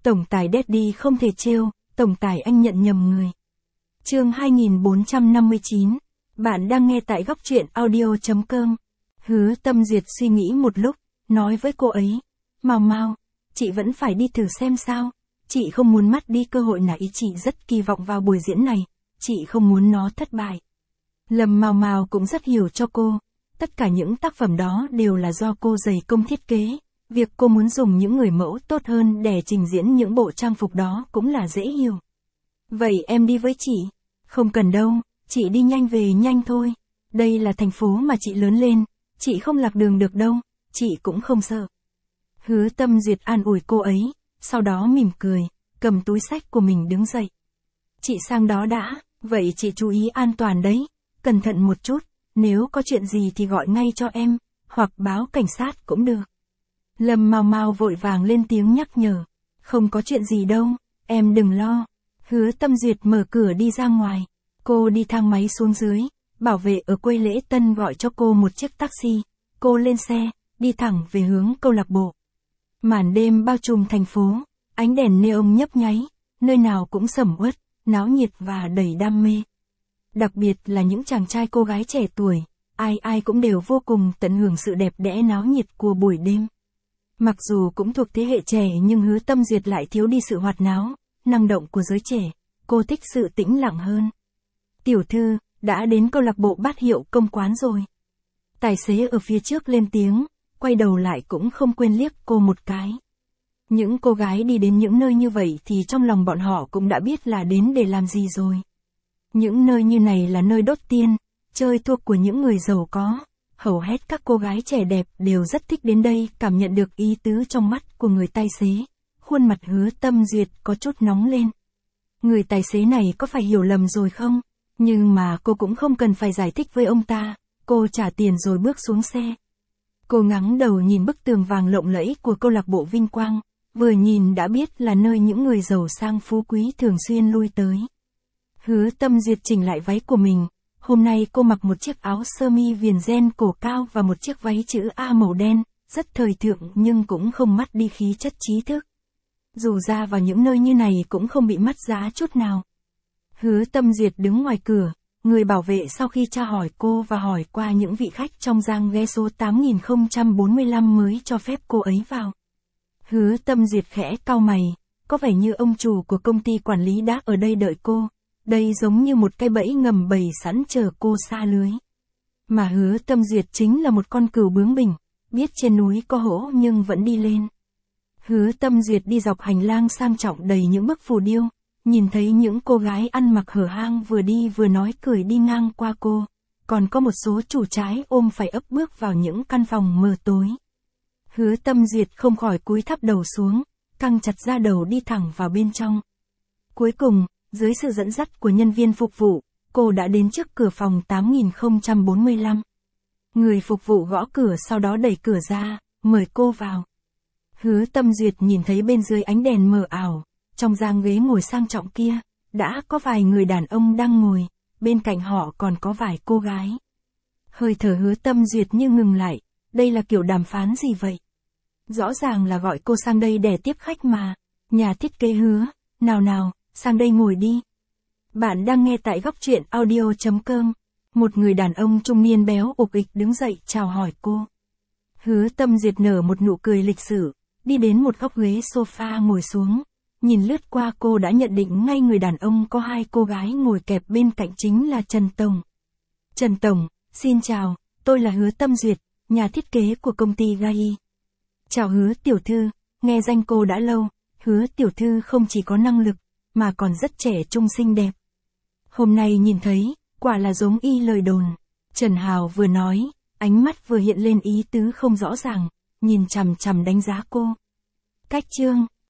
Tổng tài Daddy không thể trêu, tổng tài anh nhận nhầm người. Chương 2459. Bạn đang nghe tại góc truyện audio.com. Hứa Tâm Duyệt suy nghĩ một lúc, nói với cô ấy, Mau, chị vẫn phải đi thử xem sao. Chị không muốn mất đi cơ hội này, chị rất kỳ vọng vào buổi diễn này, chị không muốn nó thất bại. Lâm Mau cũng rất hiểu cho cô, tất cả những tác phẩm đó đều là do cô dày công thiết kế, việc cô muốn dùng những người mẫu tốt hơn để trình diễn những bộ trang phục đó cũng là dễ hiểu. Vậy em đi với chị? Không cần đâu, chị đi nhanh về nhanh thôi. Đây là thành phố mà chị lớn lên, chị không lạc đường được đâu, chị cũng không sợ. Hứa Tâm Duyệt an ủi cô ấy, sau đó mỉm cười, cầm túi xách của mình đứng dậy. Chị sang đó đã, vậy chị chú ý an toàn đấy, cẩn thận một chút, nếu có chuyện gì thì gọi ngay cho em, hoặc báo cảnh sát cũng được. Lâm Mau vội vàng lên tiếng nhắc nhở, không có chuyện gì đâu, em đừng lo. Hứa Tâm Duyệt mở cửa đi ra ngoài, cô đi thang máy xuống dưới, bảo vệ ở quầy lễ tân gọi cho cô một chiếc taxi, cô lên xe, đi thẳng về hướng câu lạc bộ. Màn đêm bao trùm thành phố, ánh đèn neon nhấp nháy, nơi nào cũng sầm uất, náo nhiệt và đầy đam mê. Đặc biệt là những chàng trai cô gái trẻ tuổi, ai cũng đều vô cùng tận hưởng sự đẹp đẽ náo nhiệt của buổi đêm. Mặc dù cũng thuộc thế hệ trẻ nhưng Hứa Tâm Duyệt lại thiếu đi sự hoạt náo, năng động của giới trẻ, cô thích sự tĩnh lặng hơn. Tiểu thư, đã đến câu lạc bộ Bát Hiệu Công Quán rồi. Tài xế ở phía trước lên tiếng, quay đầu lại cũng không quên liếc cô một cái. Những cô gái đi đến những nơi như vậy thì trong lòng bọn họ cũng đã biết là đến để làm gì rồi. Những nơi như này là nơi đốt tiên, chơi thuộc của những người giàu có. Hầu hết các cô gái trẻ đẹp đều rất thích đến đây, cảm nhận được ý tứ trong mắt của người tài xế. Khuôn mặt Hứa Tâm Duyệt có chút nóng lên. Người tài xế này có phải hiểu lầm rồi không? Nhưng mà cô cũng không cần phải giải thích với ông ta, cô trả tiền rồi bước xuống xe. Cô ngẩng đầu nhìn bức tường vàng lộng lẫy của câu lạc bộ Vinh Quang, vừa nhìn đã biết là nơi những người giàu sang phú quý thường xuyên lui tới. Hứa Tâm Duyệt chỉnh lại váy của mình, hôm nay cô mặc một chiếc áo sơ mi viền ren cổ cao và một chiếc váy chữ A màu đen, rất thời thượng nhưng cũng không mất đi khí chất trí thức. Dù ra vào những nơi như này cũng không bị mất giá chút nào. Hứa Tâm Duyệt đứng ngoài cửa, người bảo vệ sau khi tra hỏi cô và hỏi qua những vị khách trong gang ghế số 8045 mới cho phép cô ấy vào. Hứa Tâm Duyệt khẽ cau mày, có vẻ như ông chủ của công ty quản lý đã ở đây đợi cô. Đây giống như một cái bẫy ngầm bày sẵn chờ cô sa lưới. Mà Hứa Tâm Duyệt chính là một con cừu bướng bỉnh, biết trên núi có hổ nhưng vẫn đi lên. Hứa Tâm Duyệt đi dọc hành lang sang trọng đầy những bức phù điêu, nhìn thấy những cô gái ăn mặc hở hang vừa đi vừa nói cười đi ngang qua cô, còn có một số chủ trái ôm phải ấp bước vào những căn phòng mờ tối. Hứa Tâm Duyệt không khỏi cúi thấp đầu xuống, căng chặt da đầu đi thẳng vào bên trong. Cuối cùng, dưới sự dẫn dắt của nhân viên phục vụ, cô đã đến trước cửa phòng 8045. Người phục vụ gõ cửa sau đó đẩy cửa ra, mời cô vào. Hứa Tâm Duyệt nhìn thấy bên dưới ánh đèn mờ ảo, trong gang ghế ngồi sang trọng kia, đã có vài người đàn ông đang ngồi, bên cạnh họ còn có vài cô gái. Hơi thở Hứa Tâm Duyệt như ngừng lại, đây là kiểu đàm phán gì vậy? Rõ ràng là gọi cô sang đây để tiếp khách mà. Nhà thiết kế Hứa, nào, sang đây ngồi đi. Bạn đang nghe tại góc truyện audio.com. Một người đàn ông trung niên béo ục ịch đứng dậy chào hỏi cô. Hứa Tâm Duyệt nở một nụ cười lịch sự, đi đến một góc ghế sofa ngồi xuống. Nhìn lướt qua cô đã nhận định ngay người đàn ông có hai cô gái ngồi kẹp bên cạnh chính là Trần Tổng. Trần Tổng, xin chào, tôi là Hứa Tâm Duyệt, nhà thiết kế của công ty Gai. Chào Hứa tiểu thư, nghe danh cô đã lâu, Hứa tiểu thư không chỉ có năng lực, mà còn rất trẻ trung xinh đẹp. Hôm nay nhìn thấy, quả là giống y lời đồn. Trần Hào vừa nói, ánh mắt vừa hiện lên ý tứ không rõ ràng, nhìn chằm chằm đánh giá cô. Cách chương